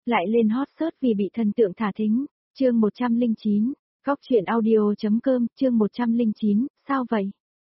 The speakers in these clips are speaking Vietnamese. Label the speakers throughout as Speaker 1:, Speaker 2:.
Speaker 1: Lại lên hot search vì bị thần tượng thả thính. Chương 109. Góc truyện audio.com, chương 109, sao vậy?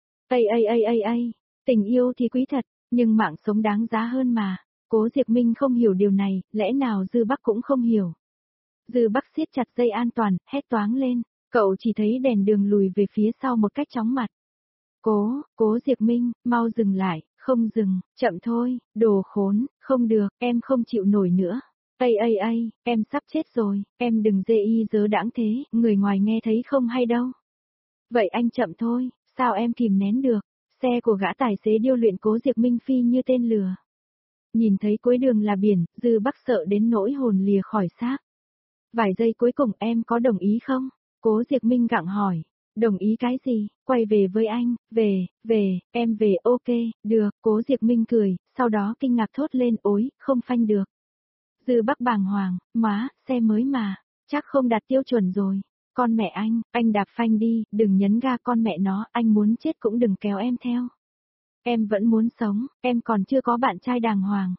Speaker 1: Tình yêu thì quý thật, nhưng mạng sống đáng giá hơn mà. Cố Diệp Minh không hiểu điều này, lẽ nào Dư Bắc cũng không hiểu. Dư Bắc siết chặt dây an toàn, hét toáng lên, cậu chỉ thấy đèn đường lùi về phía sau một cách chóng mặt. Cố Diệp Minh, mau dừng lại, không dừng, chậm thôi, đồ khốn, không được, em không chịu nổi nữa. Em sắp chết rồi, em đừng dơ đãng thế, người ngoài nghe thấy không hay đâu. Vậy anh chậm thôi, sao em kìm nén được, xe của gã tài xế điêu luyện Cố Diệp Minh phi như tên lừa. Nhìn thấy cuối đường là biển, Dư Bắc sợ đến nỗi hồn lìa khỏi xác. Vài giây cuối cùng em có đồng ý không? Cố Diệp Minh gặng hỏi. Đồng ý cái gì? Quay về với anh, em về ok, được, Cố Diệp Minh cười, sau đó kinh ngạc thốt lên ối, không phanh được. Dư Bắc bàng hoàng, má, xe mới mà, chắc không đạt tiêu chuẩn rồi. Con mẹ anh đạp phanh đi, đừng nhấn ga con mẹ nó, anh muốn chết cũng đừng kéo em theo. Em vẫn muốn sống, em còn chưa có bạn trai đàng hoàng.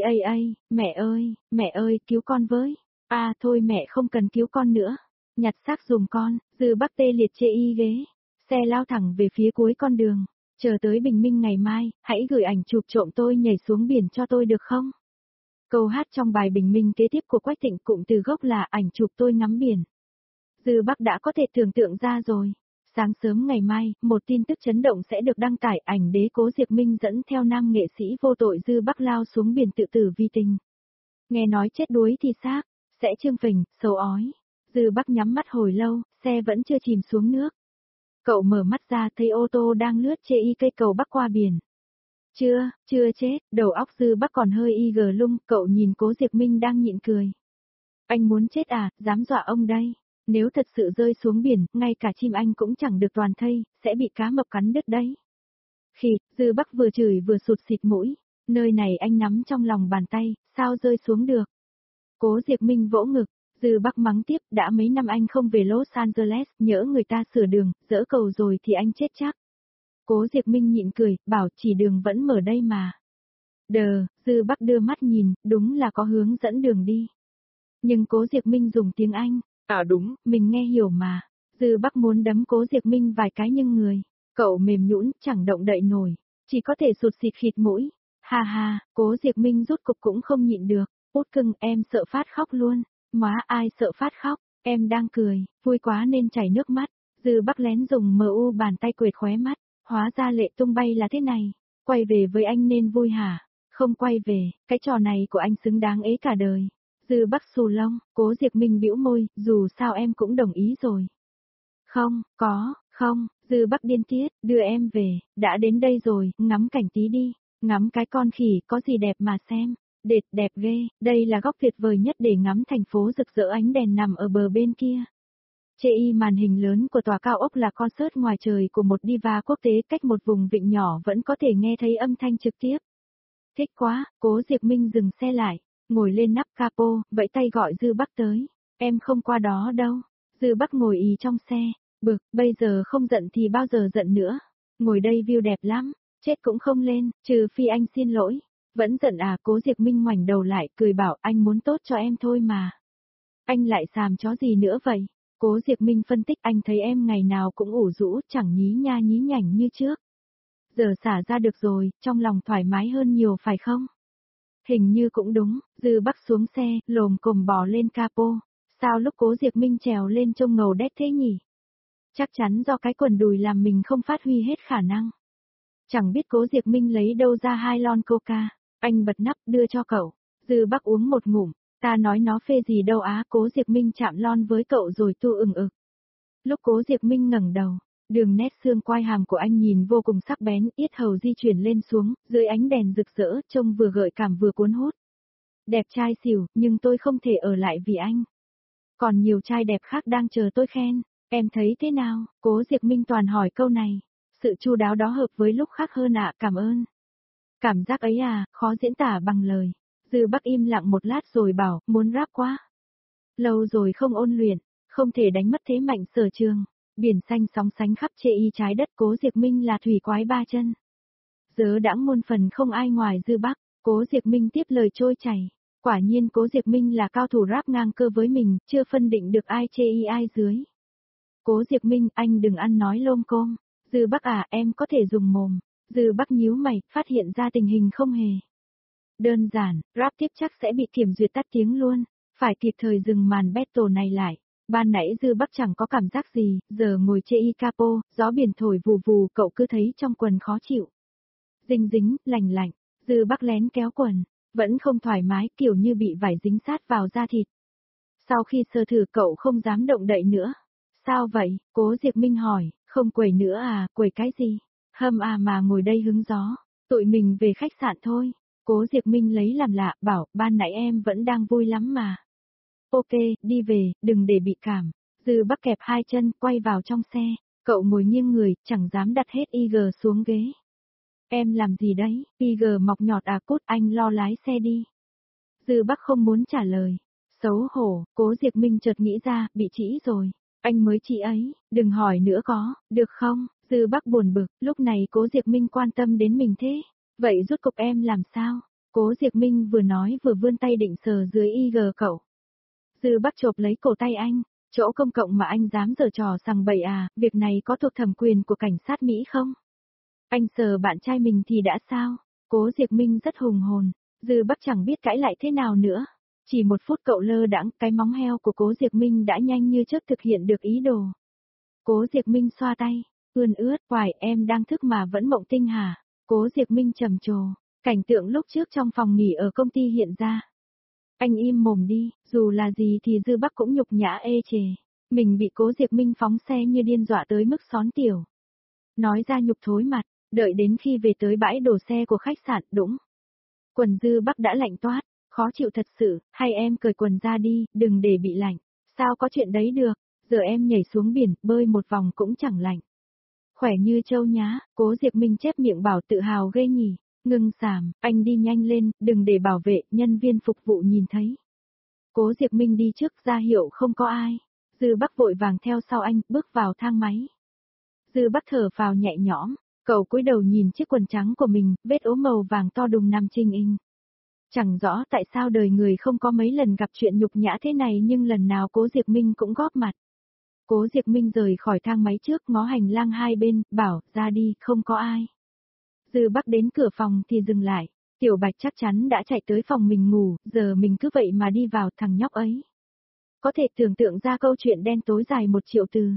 Speaker 1: Mẹ ơi, cứu con với. Thôi mẹ không cần cứu con nữa. Nhặt xác dùm con, Dư Bắc tê liệt chê y ghế. Xe lao thẳng về phía cuối con đường. Chờ tới bình minh ngày mai, hãy gửi ảnh chụp trộm tôi nhảy xuống biển cho tôi được không? Câu hát trong bài bình minh kế tiếp của Quách Thịnh cụm từ gốc là ảnh chụp tôi ngắm biển. Dư Bắc đã có thể tưởng tượng ra rồi. Sáng sớm ngày mai, một tin tức chấn động sẽ được đăng tải, ảnh đế Cố Diệp Minh dẫn theo nam nghệ sĩ vô tội Dư Bắc lao xuống biển tự tử vì tình. Nghe nói chết đuối thì xác, sẽ trương phình, sầu ói. Dư Bắc nhắm mắt hồi lâu, xe vẫn chưa chìm xuống nước. Cậu mở mắt ra thấy ô tô đang lướt trên cây cầu bắc qua biển. Chưa chết, đầu óc Dư Bắc còn hơi lung, cậu nhìn Cố Diệp Minh đang nhịn cười. Anh muốn chết à, dám dọa ông đây. Nếu thật sự rơi xuống biển, ngay cả chim anh cũng chẳng được toàn thây, sẽ bị cá mập cắn đứt đấy. Dư Bắc vừa chửi vừa sụt xịt mũi, nơi này anh nắm trong lòng bàn tay, sao rơi xuống được. Cố Diệp Minh vỗ ngực, Dư Bắc mắng tiếp, đã mấy năm anh không về Los Angeles, nhỡ người ta sửa đường, dỡ cầu rồi thì anh chết chắc. Cố Diệp Minh nhịn cười, bảo chỉ đường vẫn mở đây mà. Dư Bắc đưa mắt nhìn, đúng là có hướng dẫn đường đi. Nhưng Cố Diệp Minh dùng tiếng Anh. Đúng, mình nghe hiểu mà. Dư Bắc muốn đấm Cố Diệp Minh vài cái nhưng người. Cậu mềm nhũn, chẳng động đậy nổi. Chỉ có thể sụt xịt khịt mũi. Ha, Cố Diệp Minh rốt cục cũng không nhịn được. Út cưng, em sợ phát khóc luôn. Má ai sợ phát khóc, em đang cười, vui quá nên chảy nước mắt. Dư Bắc lén dùng bàn tay quệt khóe mắt. Hóa ra lệ tung bay là thế này. Quay về với anh nên vui hả? Không quay về, cái trò này của anh xứng đáng ế cả đời. Dư Bắc xù lông, Cố Diệp Minh bĩu môi, dù sao em cũng đồng ý rồi. Không, Dư Bắc điên tiết, đưa em về, đã đến đây rồi, ngắm cảnh tí đi, ngắm cái con khỉ, có gì đẹp mà xem. Đẹp ghê, đây là góc tuyệt vời nhất để ngắm thành phố rực rỡ ánh đèn nằm ở bờ bên kia. Trên màn hình lớn của tòa cao ốc là concert ngoài trời của một diva quốc tế, cách một vùng vịnh nhỏ vẫn có thể nghe thấy âm thanh trực tiếp. Thích quá, Cố Diệp Minh dừng xe lại, ngồi lên nắp capo, vẫy tay gọi Dư Bắc tới. Em không qua đó đâu. Dư Bắc ngồi trong xe, bực, bây giờ không giận thì bao giờ giận nữa. Ngồi đây view đẹp lắm, chết cũng không lên, trừ phi anh xin lỗi. Vẫn giận à? Cố Diệp Minh ngoảnh đầu lại, cười bảo anh muốn tốt cho em thôi mà. Anh lại xàm chó gì nữa vậy? Cố Diệp Minh phân tích, anh thấy em ngày nào cũng ủ rũ, chẳng nhí nha nhí nhảnh như trước. Giờ xả ra được rồi, trong lòng thoải mái hơn nhiều phải không? Hình như cũng đúng, Dư Bắc xuống xe, lồm cồm bò lên capo. Sao lúc Cố Diệp Minh trèo lên trông ngầu đét thế nhỉ? Chắc chắn do cái quần đùi làm mình không phát huy hết khả năng. Chẳng biết Cố Diệp Minh lấy đâu ra 2 lon coca. Anh bật nắp đưa cho cậu. Dư Bắc uống một ngụm. Ta nói nó phê gì đâu á. Cố Diệp Minh chạm lon với cậu rồi tu ực. Lúc Cố Diệp Minh ngẩng đầu, đường nét xương quai hàm của anh nhìn vô cùng sắc bén, yết hầu di chuyển lên xuống, dưới ánh đèn rực rỡ, trông vừa gợi cảm vừa cuốn hút. Đẹp trai xỉu, nhưng tôi không thể ở lại vì anh. Còn nhiều trai đẹp khác đang chờ tôi khen. Em thấy thế nào? Cố Diệp Minh toàn hỏi câu này. Sự chu đáo đó hợp với lúc khác hơn ạ, cảm ơn. Cảm giác ấy à, khó diễn tả bằng lời. Dư Bắc im lặng một lát rồi bảo, muốn rap quá. Lâu rồi không ôn luyện, không thể đánh mất thế mạnh sở trường. Biển xanh sóng sánh khắp trái đất, Cố Diệp Minh là thủy quái ba chân. Dớ đãng muôn phần không ai ngoài Dư Bắc, Cố Diệp Minh tiếp lời trôi chảy. Quả nhiên Cố Diệp Minh là cao thủ rap ngang cơ với mình, chưa phân định được ai chê y ai dưới. Cố Diệp Minh, anh đừng ăn nói lôm côm. Dư Bắc à, em có thể dùng mồm. Dư Bắc nhíu mày, phát hiện ra tình hình không hề đơn giản, rap tiếp chắc sẽ bị kiểm duyệt tắt tiếng luôn. Phải kịp thời dừng màn battle này lại. Ban nãy Dư Bắc chẳng có cảm giác gì, giờ ngồi chê y capo, gió biển thổi vù vù, cậu cứ thấy trong quần khó chịu. Dính dính, lành lạnh, Dư Bắc lén kéo quần, vẫn không thoải mái, kiểu như bị vải dính sát vào da thịt. Sau khi sơ thử cậu không dám động đậy nữa. Sao vậy? Cố Diệp Minh hỏi, không quẩy nữa à, quẩy cái gì? Hâm à mà ngồi đây hứng gió, tụi mình về khách sạn thôi. Cố Diệp Minh lấy làm lạ, bảo, ban nãy em vẫn đang vui lắm mà. Ok, đi về, đừng để bị cảm. Dư Bắc kẹp hai chân, quay vào trong xe. Cậu ngồi nghiêng người, chẳng dám đặt hết IG xuống ghế. Em làm gì đấy? IG mọc nhọt à, cút, anh lo lái xe đi. Dư Bắc không muốn trả lời. Xấu hổ, Cố Diệp Minh chợt nghĩ ra, bị trĩ rồi. Anh mới chị ấy, đừng hỏi nữa có, được không? Dư Bắc buồn bực, lúc này Cố Diệp Minh quan tâm đến mình thế. Vậy rút cục em làm sao? Cố Diệp Minh vừa nói vừa vươn tay định sờ dưới IG cậu. Dư Bắc chộp lấy cổ tay anh, chỗ công cộng mà anh dám giở trò sằng bậy à, việc này có thuộc thẩm quyền của cảnh sát Mỹ không? Anh sờ bạn trai mình thì đã sao? Cố Diệp Minh rất hùng hồn, Dư Bắc chẳng biết cãi lại thế nào nữa. Chỉ một phút cậu lơ đãng, cái móng heo của Cố Diệp Minh đã nhanh như chớp thực hiện được ý đồ. Cố Diệp Minh xoa tay, ươn ướt, hoài em đang thức mà vẫn mộng tinh hả? Cố Diệp Minh trầm trồ, cảnh tượng lúc trước trong phòng nghỉ ở công ty hiện ra. Anh im mồm đi, dù là gì thì Dư Bắc cũng nhục nhã ê chề. Mình bị Cố Diệp Minh phóng xe như điên dọa tới mức xón tiểu. Nói ra nhục thối mặt, đợi đến khi về tới bãi đổ xe của khách sạn, đũng. Quần Dư Bắc đã lạnh toát, khó chịu thật sự, hay em cởi quần ra đi, đừng để bị lạnh. Sao có chuyện đấy được, giờ em nhảy xuống biển, bơi một vòng cũng chẳng lạnh. Khỏe như trâu nhá, Cố Diệp Minh chép miệng bảo tự hào ghê nhỉ. Ngưng sàm, anh đi nhanh lên, đừng để bảo vệ, nhân viên phục vụ nhìn thấy. Cố Diệp Minh đi trước ra hiệu không có ai. Dư Bắc vội vàng theo sau anh, bước vào thang máy. Dư Bắc thở phào nhẹ nhõm, cậu cúi đầu nhìn chiếc quần trắng của mình, vết ố màu vàng to đùng nằm trên in. Chẳng rõ tại sao đời người không có mấy lần gặp chuyện nhục nhã thế này nhưng lần nào Cố Diệp Minh cũng góp mặt. Cố Diệp Minh rời khỏi thang máy trước ngó hành lang hai bên, bảo, ra đi, không có ai. Dư Bắc đến cửa phòng thì dừng lại, Tiểu Bạch chắc chắn đã chạy tới phòng mình ngủ, giờ mình cứ vậy mà đi vào thằng nhóc ấy. Có thể tưởng tượng ra câu chuyện đen tối dài 1 triệu từ.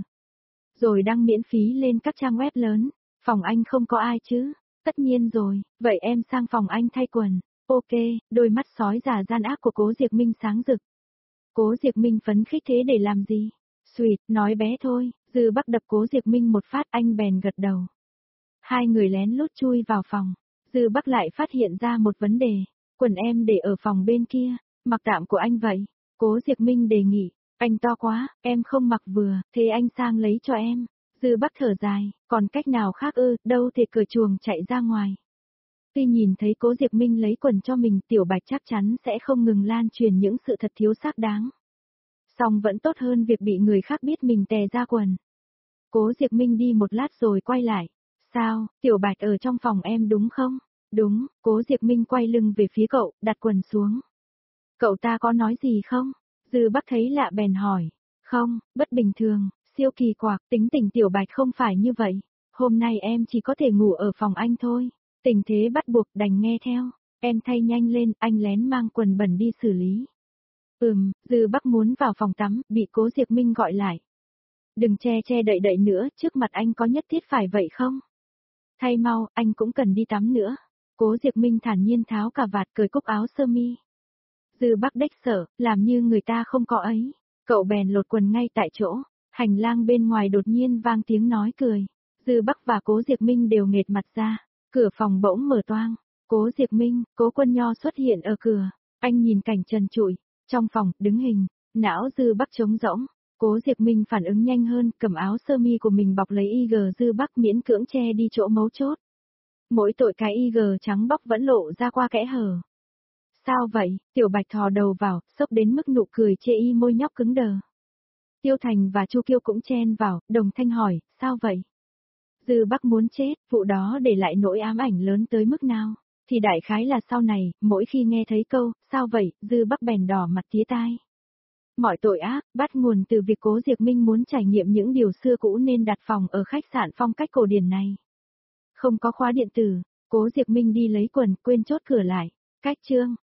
Speaker 1: Rồi đăng miễn phí lên các trang web lớn, phòng anh không có ai chứ, tất nhiên rồi, vậy em sang phòng anh thay quần. Ok, đôi mắt sói già gian ác của Cố Diệp Minh sáng rực. Cố Diệp Minh phấn khích thế để làm gì? Sweet, nói bé thôi, Dư Bắc đập Cố Diệp Minh một phát anh bèn gật đầu. Hai người lén lút chui vào phòng. Dư Bắc lại phát hiện ra một vấn đề. Quần em để ở phòng bên kia, mặc tạm của anh vậy. Cố Diệp Minh đề nghị, anh to quá, em không mặc vừa, thế anh sang lấy cho em. Dư Bắc thở dài, còn cách nào khác ư, đâu thể cởi chuồng chạy ra ngoài. Khi nhìn thấy Cố Diệp Minh lấy quần cho mình, Tiểu Bạch chắc chắn sẽ không ngừng lan truyền những sự thật thiếu xác đáng. Song vẫn tốt hơn việc bị người khác biết mình tè ra quần. Cố Diệp Minh đi một lát rồi quay lại. Sao, Tiểu Bạch ở trong phòng em đúng không? Đúng, Cố Diệp Minh quay lưng về phía cậu, đặt quần xuống. Cậu ta có nói gì không? Dư Bắc thấy lạ bèn hỏi. Không, bất bình thường, siêu kỳ quặc, tính tình Tiểu Bạch không phải như vậy. Hôm nay em chỉ có thể ngủ ở phòng anh thôi. Tình thế bắt buộc đành nghe theo. Em thay nhanh lên, anh lén mang quần bẩn đi xử lý. Dư Bắc muốn vào phòng tắm, bị Cố Diệp Minh gọi lại. Đừng che đậy đậy nữa, trước mặt anh có nhất thiết phải vậy không? Thay mau, anh cũng cần đi tắm nữa. Cố Diệp Minh thản nhiên tháo cà vạt cởi cúc áo sơ mi. Dư Bắc đếch sợ, làm như người ta không có ấy. Cậu bèn lột quần ngay tại chỗ. Hành lang bên ngoài đột nhiên vang tiếng nói cười. Dư Bắc và Cố Diệp Minh đều nghệt mặt ra. Cửa phòng bỗng mở toang. Cố Diệp Minh, Cố Quân Nho xuất hiện ở cửa. Anh nhìn cảnh trần trụi. Trong phòng, đứng hình. Não Dư Bắc trống rỗng. Cố Diệp Minh phản ứng nhanh hơn, cầm áo sơ mi của mình bọc lấy IG Dư Bắc miễn cưỡng che đi chỗ mấu chốt. Mỗi tội cái IG trắng bóc vẫn lộ ra qua kẽ hở. Sao vậy? Tiểu Bạch thò đầu vào, sốc đến mức nụ cười chê y môi nhóc cứng đờ. Tiêu Thành và Chu Kiêu cũng chen vào, đồng thanh hỏi, sao vậy? Dư Bắc muốn chết, vụ đó để lại nỗi ám ảnh lớn tới mức nào? thì đại khái là sau này, mỗi khi nghe thấy câu, sao vậy, Dư Bắc bèn đỏ mặt tía tai. Mọi tội ác, bắt nguồn từ việc Cố Diệc Minh muốn trải nghiệm những điều xưa cũ nên đặt phòng ở khách sạn phong cách cổ điển này. Không có khóa điện tử, Cố Diệc Minh đi lấy quần, quên chốt cửa lại. Cách chương